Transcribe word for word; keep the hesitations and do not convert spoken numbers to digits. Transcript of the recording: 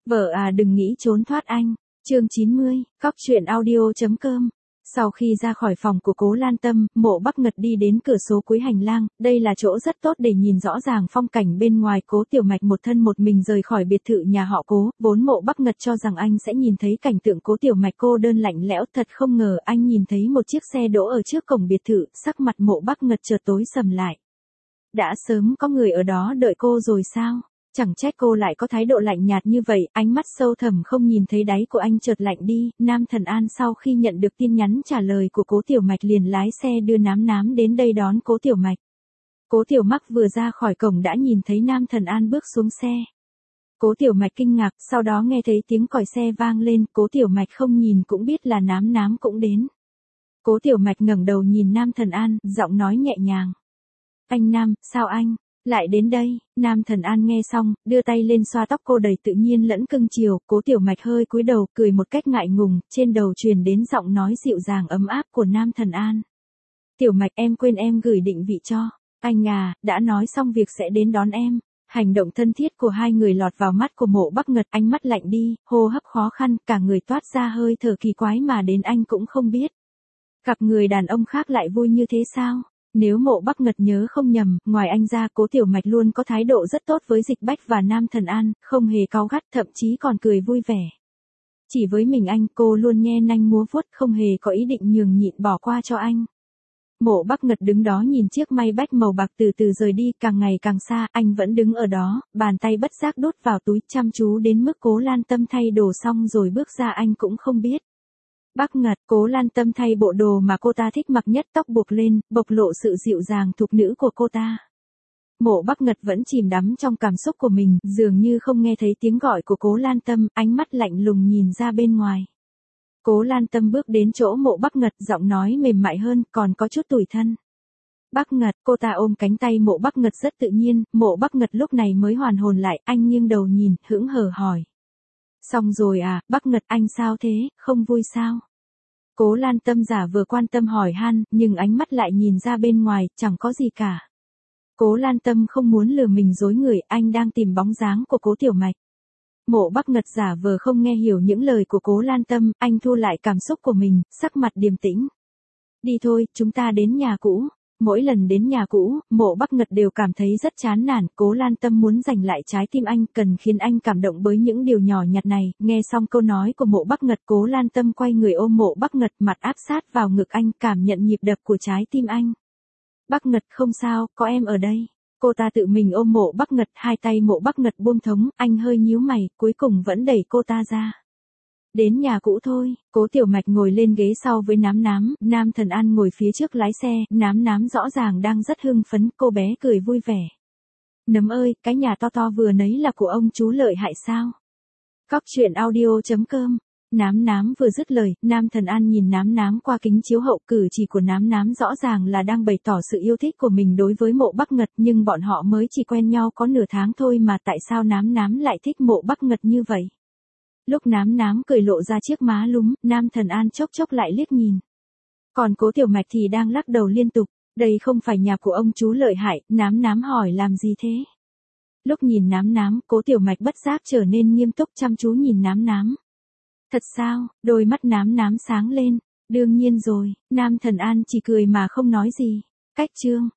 Vợ à đừng nghĩ trốn thoát anh. Chương chín mươi, cóc truyện audio.com. Sau khi ra khỏi phòng của Cố Lan Tâm, Mộ Bắc Ngật đi đến cửa sổ cuối hành lang, đây là chỗ rất tốt để nhìn rõ ràng phong cảnh bên ngoài. Cố Tiểu Mạch một thân một mình rời khỏi biệt thự nhà họ Cố, vốn Mộ Bắc Ngật cho rằng anh sẽ nhìn thấy cảnh tượng Cố Tiểu Mạch cô đơn lạnh lẽo, thật không ngờ anh nhìn thấy một chiếc xe đỗ ở trước cổng biệt thự, sắc mặt Mộ Bắc Ngật chợt tối sầm lại. Đã sớm có người ở đó đợi cô rồi sao? Chẳng trách cô lại có thái độ lạnh nhạt như vậy, ánh mắt sâu thẳm không nhìn thấy đáy của anh chợt lạnh đi. Nam Thần An sau khi nhận được tin nhắn trả lời của Cố Tiểu Mạch liền lái xe đưa Nám Nám đến đây đón Cố Tiểu Mạch. Cố Tiểu Mạch vừa ra khỏi cổng đã nhìn thấy Nam Thần An bước xuống xe. Cố Tiểu Mạch kinh ngạc, sau đó nghe thấy tiếng còi xe vang lên, Cố Tiểu Mạch không nhìn cũng biết là Nám Nám cũng đến. Cố Tiểu Mạch ngẩng đầu nhìn Nam Thần An, giọng nói nhẹ nhàng. Anh Nam, sao anh lại đến đây? Nam Thần An nghe xong, đưa tay lên xoa tóc cô đầy tự nhiên lẫn cưng chiều. Cố Tiểu Mạch hơi cúi đầu, cười một cách ngại ngùng, trên đầu truyền đến giọng nói dịu dàng ấm áp của Nam Thần An. Tiểu Mạch, em quên em gửi định vị cho anh à, đã nói xong việc sẽ đến đón em. Hành động thân thiết của hai người lọt vào mắt của Mộ Bắc Ngật, ánh mắt lạnh đi, hô hấp khó khăn, cả người toát ra hơi thở kỳ quái mà đến anh cũng không biết. Gặp người đàn ông khác lại vui như thế sao? Nếu Mộ Bắc Ngật nhớ không nhầm, ngoài anh ra Cố Tiểu Mạch luôn có thái độ rất tốt với Dịch Bách và Nam Thần An, không hề cáu gắt, thậm chí còn cười vui vẻ. Chỉ với mình anh, cô luôn nhe nanh múa vuốt, không hề có ý định nhường nhịn bỏ qua cho anh. Mộ Bắc Ngật đứng đó nhìn chiếc Maybach màu bạc từ từ rời đi, càng ngày càng xa, anh vẫn đứng ở đó, bàn tay bất giác đút vào túi, chăm chú đến mức Cố Lan Tâm thay đồ xong rồi bước ra anh cũng không biết. Bắc Ngật, Cố Lan Tâm thay bộ đồ mà cô ta thích mặc nhất, tóc buộc lên, bộc lộ sự dịu dàng thục nữ của cô ta. Mộ Bắc Ngật vẫn chìm đắm trong cảm xúc của mình, dường như không nghe thấy tiếng gọi của Cố Lan Tâm, ánh mắt lạnh lùng nhìn ra bên ngoài. Cố Lan Tâm bước đến chỗ Mộ Bắc Ngật, giọng nói mềm mại hơn, còn có chút tủi thân. Bắc Ngật, cô ta ôm cánh tay Mộ Bắc Ngật rất tự nhiên, Mộ Bắc Ngật lúc này mới hoàn hồn lại, anh nghiêng đầu nhìn, hững hờ hỏi. Xong rồi à, Bắc Ngật, anh sao thế, không vui sao? Cố Lan Tâm giả vừa quan tâm hỏi han, nhưng ánh mắt lại nhìn ra bên ngoài, chẳng có gì cả. Cố Lan Tâm không muốn lừa mình dối người, anh đang tìm bóng dáng của Cố Tiểu Mạch. Mộ Bắc Ngật giả vờ không nghe hiểu những lời của Cố Lan Tâm, anh thu lại cảm xúc của mình, sắc mặt điềm tĩnh. Đi thôi, chúng ta đến nhà cũ. Mỗi lần đến nhà cũ, Mộ Bắc Ngật đều cảm thấy rất chán nản, Cố Lan Tâm muốn giành lại trái tim anh, cần khiến anh cảm động với những điều nhỏ nhặt này. Nghe xong câu nói của Mộ Bắc Ngật, Cố Lan Tâm quay người ôm Mộ Bắc Ngật, mặt áp sát vào ngực anh, cảm nhận nhịp đập của trái tim anh. Bắc Ngật, không sao, có em ở đây. Cô ta tự mình ôm Mộ Bắc Ngật, hai tay Mộ Bắc Ngật buông thõng, anh hơi nhíu mày, cuối cùng vẫn đẩy cô ta ra. Đến nhà cũ thôi. Cố Tiểu Mạch ngồi lên ghế sau với Nám Nám, Nam Thần An ngồi phía trước lái xe, Nám Nám rõ ràng đang rất hưng phấn, cô bé cười vui vẻ. Nấm ơi, cái nhà to to vừa nấy là của ông chú Lợi Hại sao? Cóc truyện audio.com. Nám Nám vừa dứt lời, Nam Thần An nhìn Nám Nám qua kính chiếu hậu, cử chỉ của Nám Nám rõ ràng là đang bày tỏ sự yêu thích của mình đối với Mộ Bắc Ngật, nhưng bọn họ mới chỉ quen nhau có nửa tháng thôi mà tại sao Nám Nám lại thích Mộ Bắc Ngật như vậy? Lúc Nám Nám cười lộ ra chiếc má lúm, Nam Thần An chốc chốc lại liếc nhìn. Còn Cố Tiểu Mạch thì đang lắc đầu liên tục, đây không phải nhà của ông chú Lợi Hại, Nám Nám hỏi làm gì thế? Lúc nhìn Nám Nám, Cố Tiểu Mạch bất giác trở nên nghiêm túc chăm chú nhìn Nám Nám. Thật sao? Đôi mắt Nám Nám sáng lên. Đương nhiên rồi, Nam Thần An chỉ cười mà không nói gì. Cách chương